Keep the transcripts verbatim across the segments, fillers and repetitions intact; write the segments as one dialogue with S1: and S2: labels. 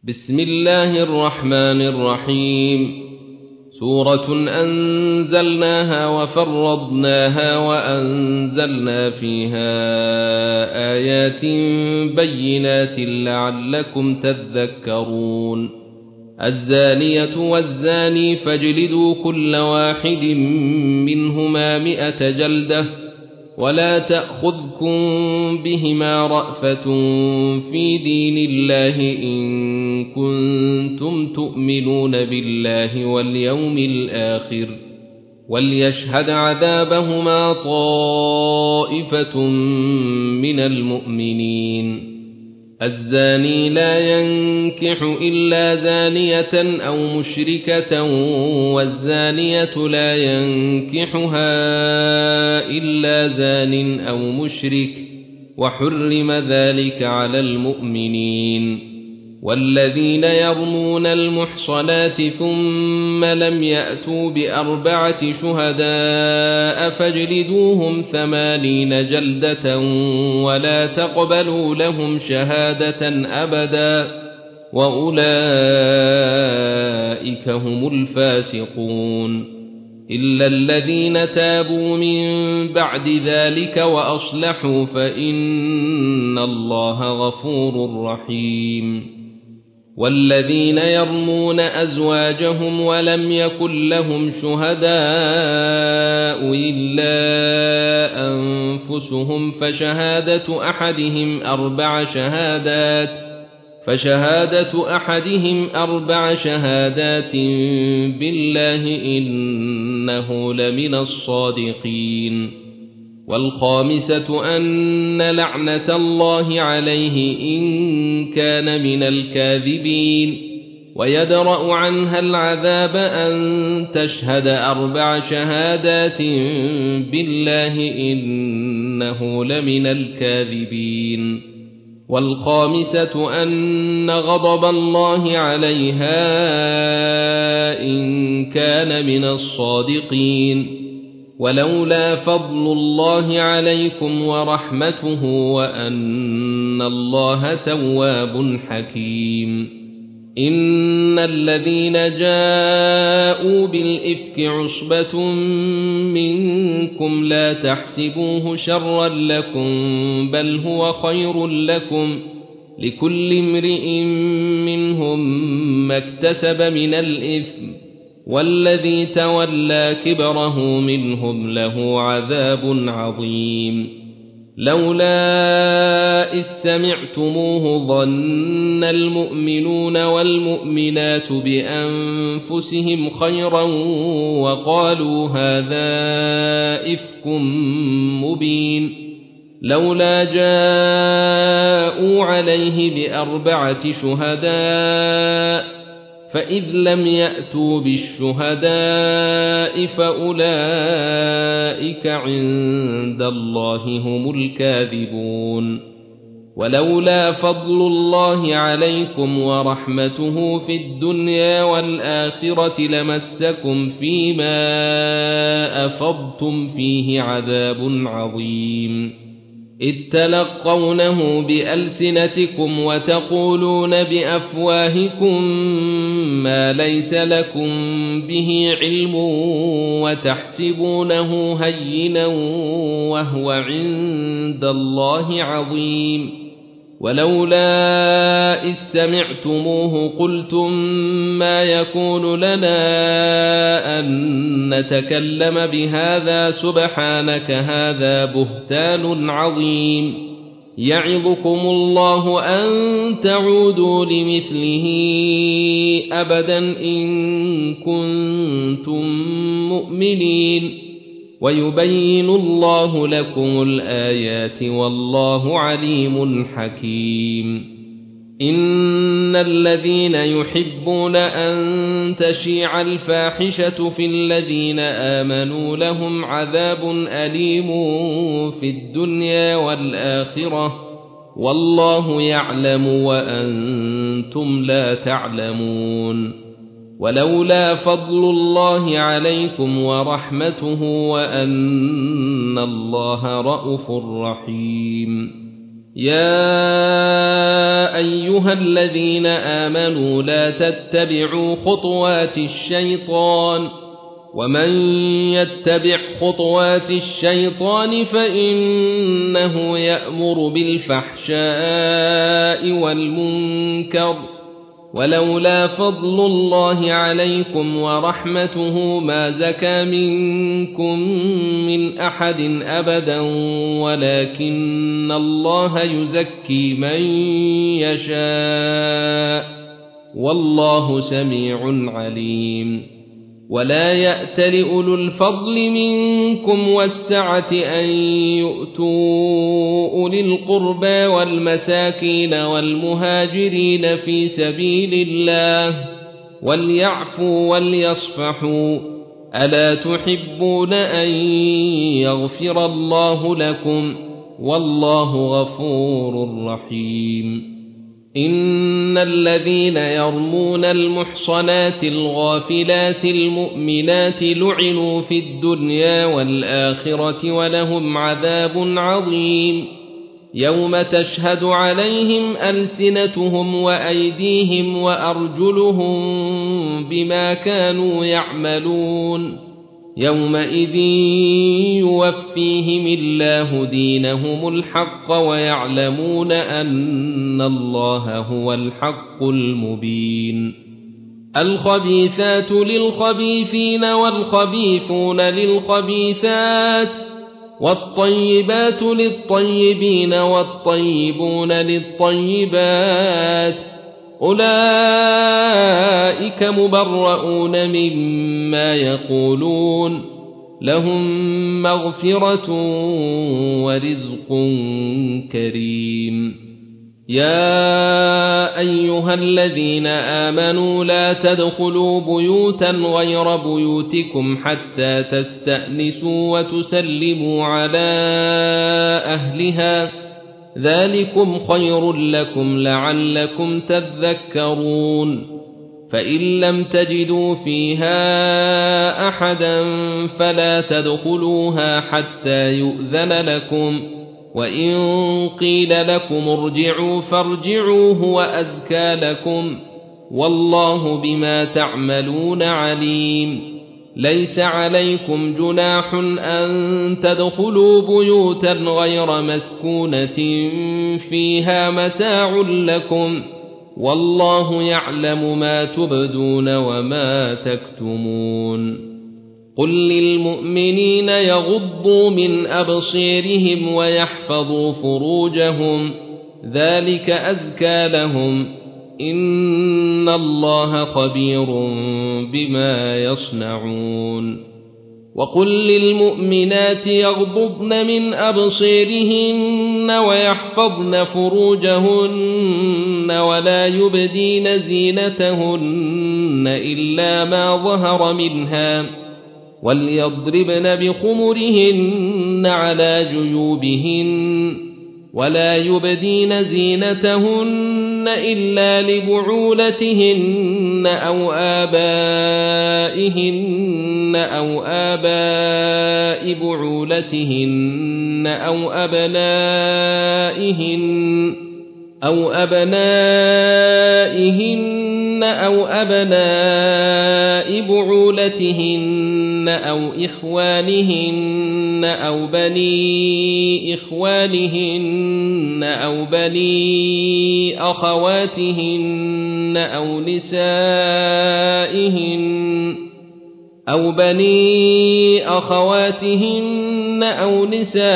S1: بسم الله الرحمن الرحيم. سورة أنزلناها وفرضناها وأنزلنا فيها آيات بينات لعلكم تذكرون. الزانية والزاني فاجلدوا كل واحد منهما مئة جلدة ولا تأخذكم بهما رأفة في دين الله إن كنتم تؤمنون بالله واليوم الآخر وليشهد عذابهما طائفة من المؤمنين. الزاني لا ينكح إلا زانية أو مشركة والزانية لا ينكحها إلا زان أو مشرك وحرم ذلك على المؤمنين. والذين يرمون المحصنات ثم لم يأتوا بأربعة شهداء فاجلدوهم ثمانين جلدة ولا تقبلوا لهم شهادة أبدا وأولئك هم الفاسقون. إلا الذين تابوا من بعد ذلك وأصلحوا فإن الله غفور رحيم. والذين يرمون أزواجهم ولم يكن لهم شهداء إلا أنفسهم فشهادة أحدهم أربع شهادات فشهادة أحدهم أربع شهادات بالله إنه لمن الصادقين. والخامسة أن لعنة الله عليه إن كان من الكاذبين. ويدرأ عنها العذاب أن تشهد أربع شهادات بالله إنه لمن الكاذبين. والخامسة أن غضب الله عليها إن كان من الصادقين. ولولا فضل الله عليكم ورحمته وأن الله تواب حكيم. إن الذين جاءوا بالإفك عصبة منكم لا تحسبوه شرا لكم بل هو خير لكم لكل امرئ منهم ما اكتسب من الإثم والذي تولى كبره منهم له عذاب عظيم. لولا إذ سمعتموه ظن المؤمنون والمؤمنات بأنفسهم خيرا وقالوا هذا إفك مبين. لولا جاءوا عليه بأربعة شهداء فإذ لم يأتوا بالشهداء فأولئك عند الله هم الكاذبون. ولولا فضل الله عليكم ورحمته في الدنيا والآخرة لمسكم فيما أفضتم فيه عذاب عظيم. إذ تلقونه بألسنتكم وتقولون بأفواهكم ما ليس لكم به علم وتحسبونه هينا وهو عند الله عظيم. ولولا إذ سمعتموه قلتم ما يكون لنا أن نتكلم بهذا سبحانك هذا بهتان عظيم. يعظكم الله أن تعودوا لمثله أبدا إن كنتم مؤمنين. ويبين الله لكم الآيات والله عليم حكيم. إن الذين يحبون أن تشيع الفاحشة في الذين آمنوا لهم عذاب أليم في الدنيا والآخرة والله يعلم وأنتم لا تعلمون. ولولا فضل الله عليكم ورحمته وأن الله رءوف رحيم. يا أيها الذين آمنوا لا تتبعوا خطوات الشيطان ومن يتبع خطوات الشيطان فإنه يأمر بالفحشاء والمنكر ولولا فضل الله عليكم ورحمته ما زكى منكم من أحد أبدا ولكن الله يزكي من يشاء والله سميع عليم ولا يأتل أولو الفضل منكم والسعة أن يؤتوا أولي القربى والمساكين والمهاجرين في سبيل الله وليعفوا وليصفحوا ألا تحبون أن يغفر الله لكم والله غفور رحيم إن الذين يرمون المحصنات الغافلات المؤمنات لعنوا في الدنيا والآخرة ولهم عذاب عظيم يوم تشهد عليهم ألسنتهم وأيديهم وأرجلهم بما كانوا يعملون يومئذ يوفيهم الله دينهم الحق ويعلمون أن الله هو الحق المبين الخبيثات للخبيثين والخبيثون للخبيثات والطيبات للطيبين والطيبون للطيبات أولئك مبرؤون مما يقولون لهم مغفرة ورزق كريم يا أيها الذين آمنوا لا تدخلوا بيوتا غير بيوتكم حتى تستأنسوا وتسلموا على أهلها ذلكم خير لكم لعلكم تذكرون فإن لم تجدوا فيها أحدا فلا تدخلوها حتى يؤذن لكم وإن قيل لكم ارجعوا فارجعوا هو أزكى لكم والله بما تعملون عليم ليس عليكم جناح أن تدخلوا بيوتا غير مسكونة فيها متاع لكم والله يعلم ما تبدون وما تكتمون قل للمؤمنين يغضوا من أبصيرهم ويحفظوا فروجهم ذلك أزكى لهم إن الله خبير بما يصنعون وقل للمؤمنات يغضضن من أبصيرهن ويحفظن فروجهن ولا يبدين زينتهن إلا ما ظهر منها وليضربن بخمرهن على جيوبهن ولا يبدين زينتهن إلا لبعولتهن أو آبائهن أو آباء بعولتهن أو أبنائهن أو أبنائهن أو أبناء بعولتهن أو إخوانهن أو بني إخوانهن أو بني أخواتهن أو نسائهن أو بني أخواتهن أو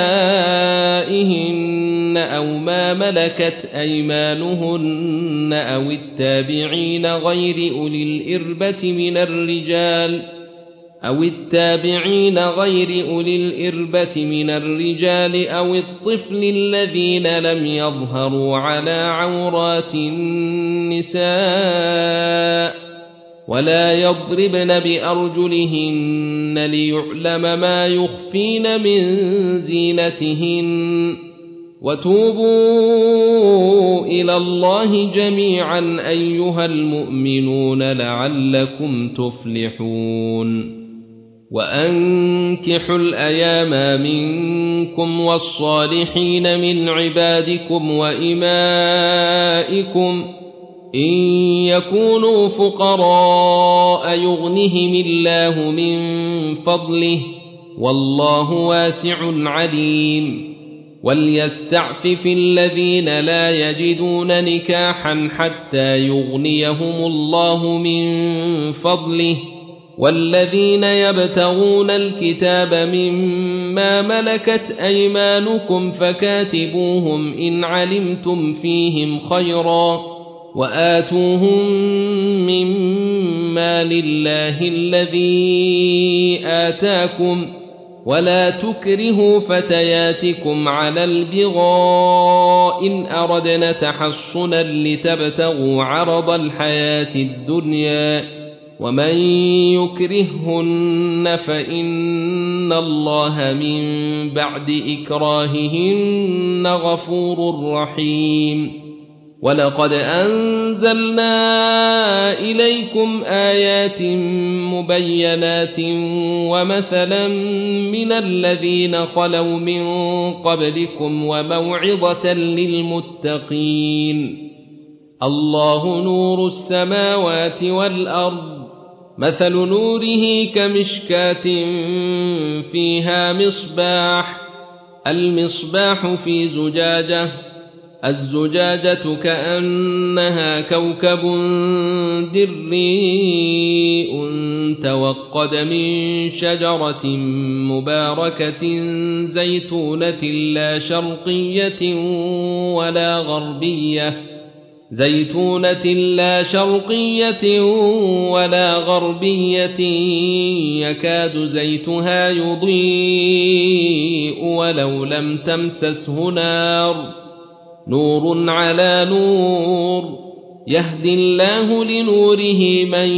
S1: نسائهن أو ما ملكت أيمانهن أو التابعين غير أولي الإربة من الرجال أو التابعين غير أولي الإربة من الرجال أو الطفل الذين لم يظهروا على عورات النساء ولا يضربن بأرجلهن ليعلم ما يخفين من زينتهن وتوبوا إلى الله جميعا أيها المؤمنون لعلكم تفلحون وأنكحوا الأيام منكم والصالحين من عبادكم وإمائكم إن يكونوا فقراء يغنهم الله من فضله والله واسع عليم وليستعفف الذين لا يجدون نكاحا حتى يغنيهم الله من فضله والذين يبتغون الكتاب مما ملكت أيمانكم فكاتبوهم إن علمتم فيهم خيرا وآتوهم مما لله الذي آتاكم ولا تكرهوا فتياتكم على البغاء إن أردنا تحصنا لتبتغوا عرض الحياة الدنيا ومن يكرههن فإن الله من بعد إكراههن غفور رحيم ولقد أنزلنا إليكم آيات مبينات ومثلا من الذين خلوا من قبلكم وموعظة للمتقين الله نور السماوات والأرض مثل نوره كمشكاة فيها مصباح المصباح في زجاجة الزجاجة كأنها كوكب دري توقد من شجرة مباركة زيتونة لا شرقية ولا غربية زيتونة لا شرقية ولا غربية يكاد زيتها يضيء ولو لم تمسسه نار نور على نور يهدي الله لنوره من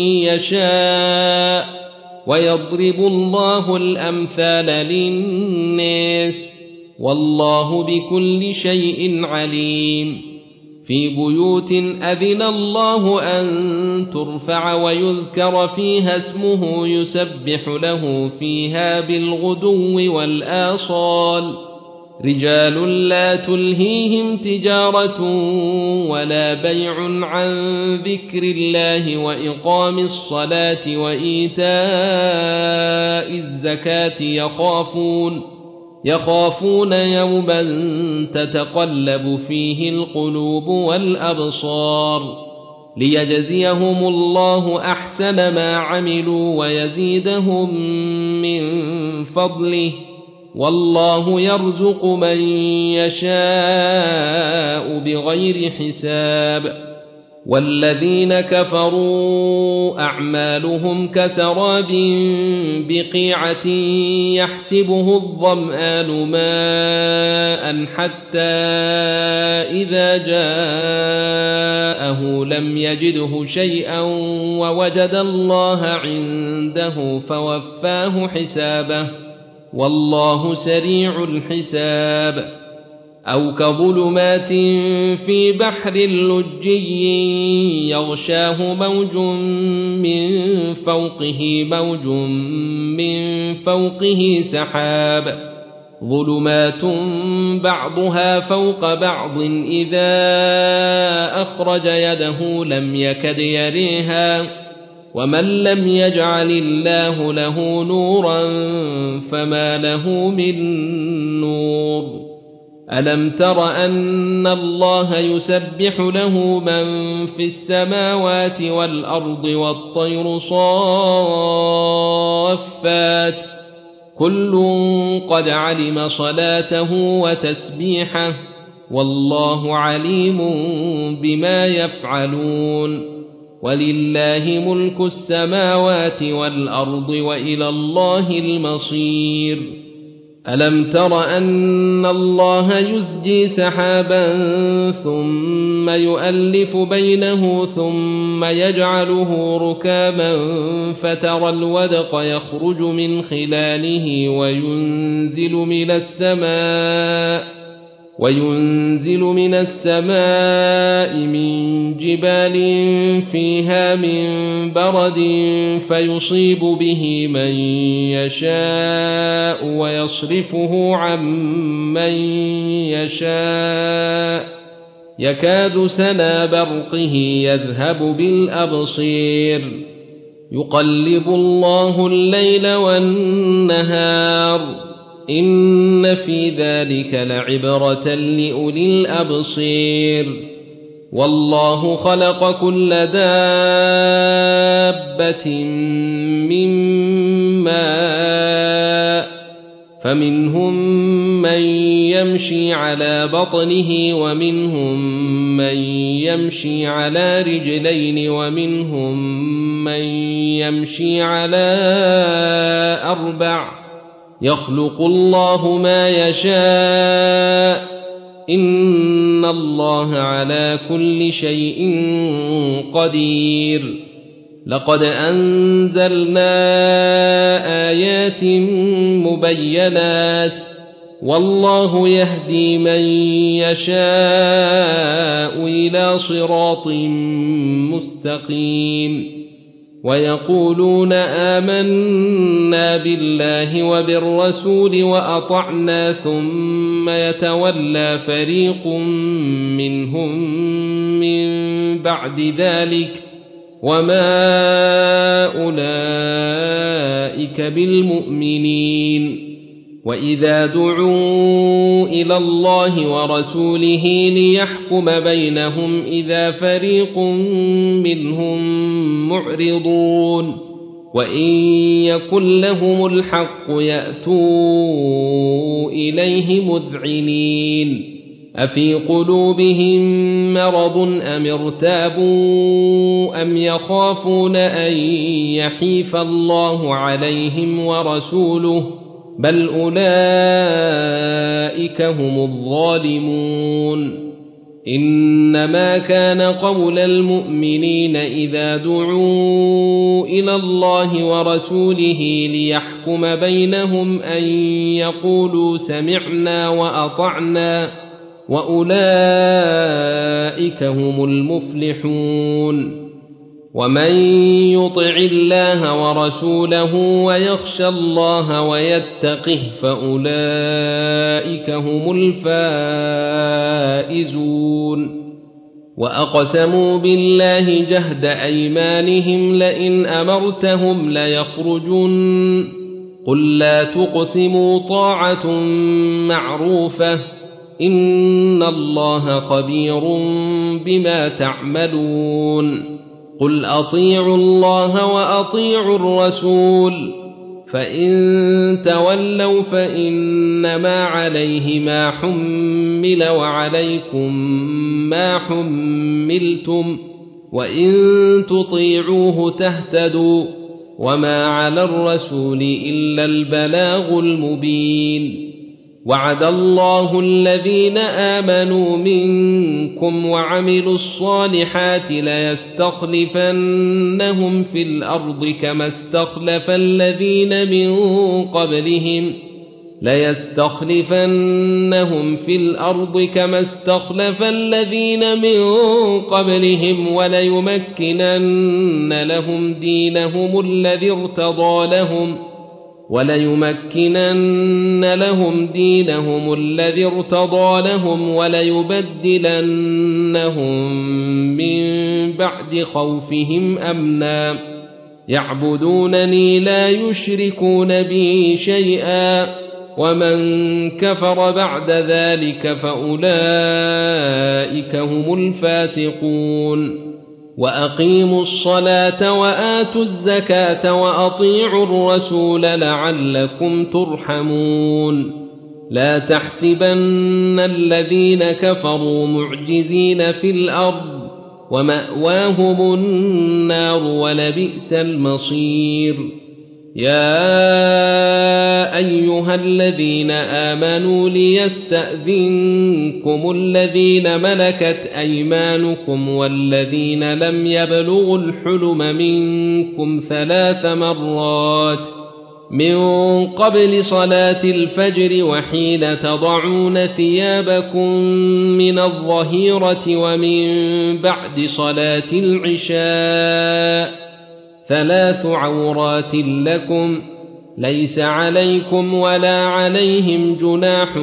S1: يشاء ويضرب الله الأمثال للناس والله بكل شيء عليم في بيوت أذن الله أن ترفع ويذكر فيها اسمه يسبح له فيها بالغدو والآصال رجال لا تلهيهم تجارة ولا بيع عن ذكر الله وإقام الصلاة وإيتاء الزكاة يخافون يخافون يوما تتقلب فيه القلوب والأبصار ليجزيهم الله أحسن ما عملوا ويزيدهم من فضله والله يرزق من يشاء بغير حساب والذين كفروا أعمالهم كسراب بقيعة يحسبه الظمآن ماء حتى إذا جاءه لم يجده شيئا ووجد الله عنده فوفاه حسابه والله سريع الحساب أو كظلمات في بحر لجي يغشاه موج من فوقه موج من فوقه سحاب ظلمات بعضها فوق بعض إذا أخرج يده لم يكد يريها ومن لم يجعل الله له نورا فما له من نور ألم تر أن الله يسبح له من في السماوات والأرض والطير صافات كل قد علم صلاته وتسبيحه والله عليم بما يفعلون ولله ملك السماوات والأرض وإلى الله المصير ألم تر أن الله يزجي سحابا ثم يؤلف بينه ثم يجعله ركاما فترى الودق يخرج من خلاله وينزل من السماء وينزل من السماء من جبال فيها من برد فيصيب به من يشاء ويصرفه عن من يشاء يكاد سنا برقه يذهب بالأبصير يقلب الله الليل والنهار إن في ذلك لعبرة لأولي الأبصير والله خلق كل دابة من ماء فمنهم من يمشي على بطنه ومنهم من يمشي على رجلين ومنهم من يمشي على أربع يخلق الله ما يشاء إن الله على كل شيء قدير لقد أنزلنا آيات مبينات والله يهدي من يشاء إلى صراط مستقيم ويقولون آمنا بالله وبالرسول وأطعنا ثم يتولى فريق منهم من بعد ذلك وما أولئك بالمؤمنين وإذا دعوا إلى الله ورسوله ليحكم بينهم إذا فريق منهم معرضون وإن يكن لهم الحق يأتوا إليه مذعنين أفي قلوبهم مرض أم ارتابوا أم يخافون أن يحيف الله عليهم ورسوله بل أولئك هم الظالمون إنما كان قول المؤمنين إذا دعوا إلى الله ورسوله ليحكم بينهم أن يقولوا سمعنا وأطعنا وأولئك هم المفلحون ومن يطع الله ورسوله ويخشى الله ويتقه فأولئك هم الفائزون وأقسموا بالله جهد أيمانهم لئن أمرتهم ليخرجن قل لا تقسموا طاعة معروفة إن الله خبير بما تعملون قل أطيعوا الله وأطيعوا الرسول فإن تولوا فإنما عليه ما حمل وعليكم ما حملتم وإن تطيعوه تهتدوا وما على الرسول إلا البلاغ المبين وعد الله الذين آمنوا منكم وعملوا الصالحات ليستخلفنهم في الأرض كما استخلف الذين من قبلهم ليستخلفنهم في الأرض كما استخلف الذين من قبلهم وليمكنن لهم دينهم الذي ارتضى لهم وليمكنن لهم دينهم الذي ارتضى لهم وليبدلنهم من بعد خوفهم أمنا يعبدونني لا يشركون بي شيئا ومن كفر بعد ذلك فأولئك هم الفاسقون وأقيموا الصلاة وآتوا الزكاة وأطيعوا الرسول لعلكم ترحمون لا تحسبن الذين كفروا معجزين في الأرض ومأواهم النار ولبئس المصير يا أيها الذين آمنوا ليستأذنكم الذين ملكت أيمانكم والذين لم يبلغوا الحلم منكم ثلاث مرات من قبل صلاة الفجر وحين تضعون ثيابكم من الظهيرة ومن بعد صلاة العشاء ثلاث عورات لكم ليس عليكم ولا عليهم جناح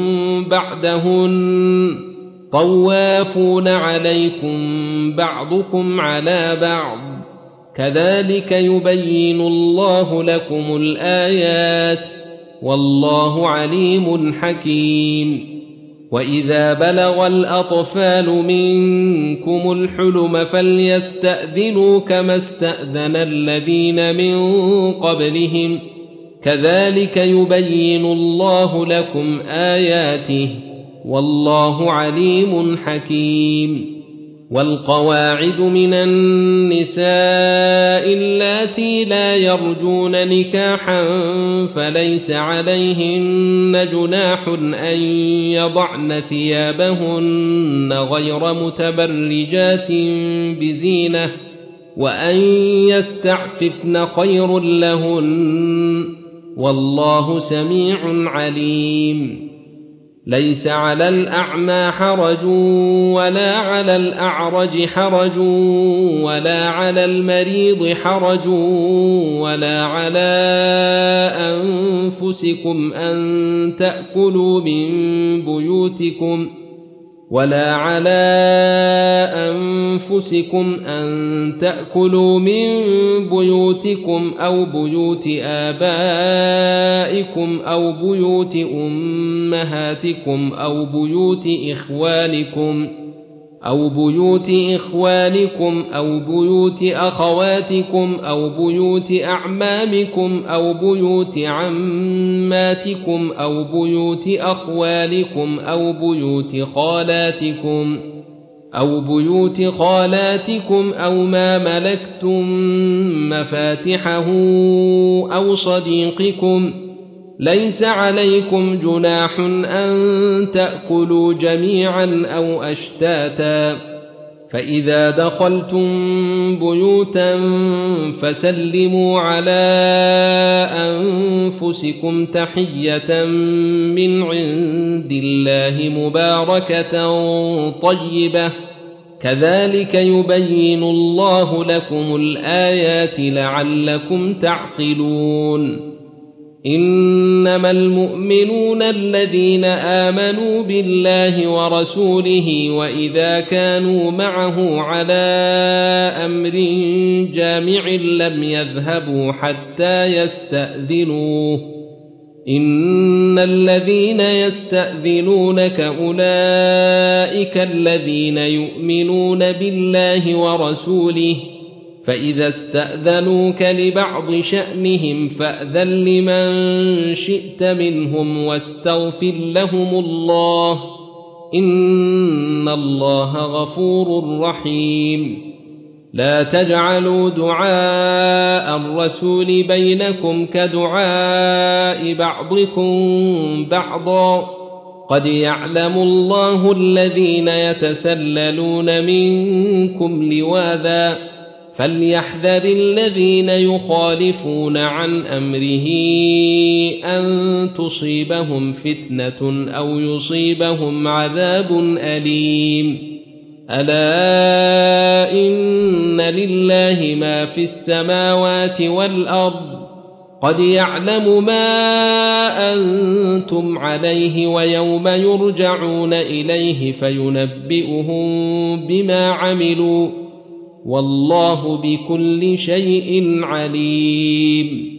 S1: بعدهن طوافون عليكم بعضكم على بعض كذلك يبين الله لكم الآيات والله عليم حكيم. وإذا بلغ الأطفال منكم الحلم فليستأذنوا كما استأذن الذين من قبلهم كذلك يبين الله لكم آياته والله عليم حكيم. والقواعد من النساء اللاتي لا يرجون نكاحا فليس عليهن جناح أن يضعن ثيابهن غير متبرجات بزينة وأن يستعففن خير لهن والله سميع عليم. ليس على الأعمى حرج ولا على الأعرج حرج ولا على المريض حرج ولا على أنفسكم أن تأكلوا من بيوتكم ولا على أنفسكم أن تأكلوا من بيوتكم أو بيوت آبائكم أو بيوت أمهاتكم أو بيوت إخوانكم أو بيوت إخوانكم أو بيوت أخواتكم أو بيوت أعمامكم أو بيوت عماتكم أو بيوت أخوالكم أو بيوت خالاتكم أو بيوت خالاتكم أو ما ملكتم مفاتحه أو صديقكم ليس عليكم جناح أن تأكلوا جميعا أو أشتاتا فإذا دخلتم بيوتا فسلموا على أنفسكم تحية من عند الله مباركة طيبة كذلك يبين الله لكم الآيات لعلكم تعقلون. إنما المؤمنون الذين آمنوا بالله ورسوله وإذا كانوا معه على أمر جامع لم يذهبوا حتى يستأذنوه إن الذين يستأذنونك أولئك الذين يؤمنون بالله ورسوله فإذا استأذنوك لبعض شأنهم فأذن لمن شئت منهم واستغفر لهم الله إن الله غفور رحيم. لا تجعلوا دعاء الرسول بينكم كدعاء بعضكم بعضا قد يعلم الله الذين يتسللون منكم لواذا فليحذر الذين يخالفون عن أمره أن تصيبهم فتنة أو يصيبهم عذاب أليم. ألا إن لله ما في السماوات والأرض قد يعلم ما أنتم عليه ويوم يرجعون إليه فينبئهم بما عملوا والله بكل شيء عليم.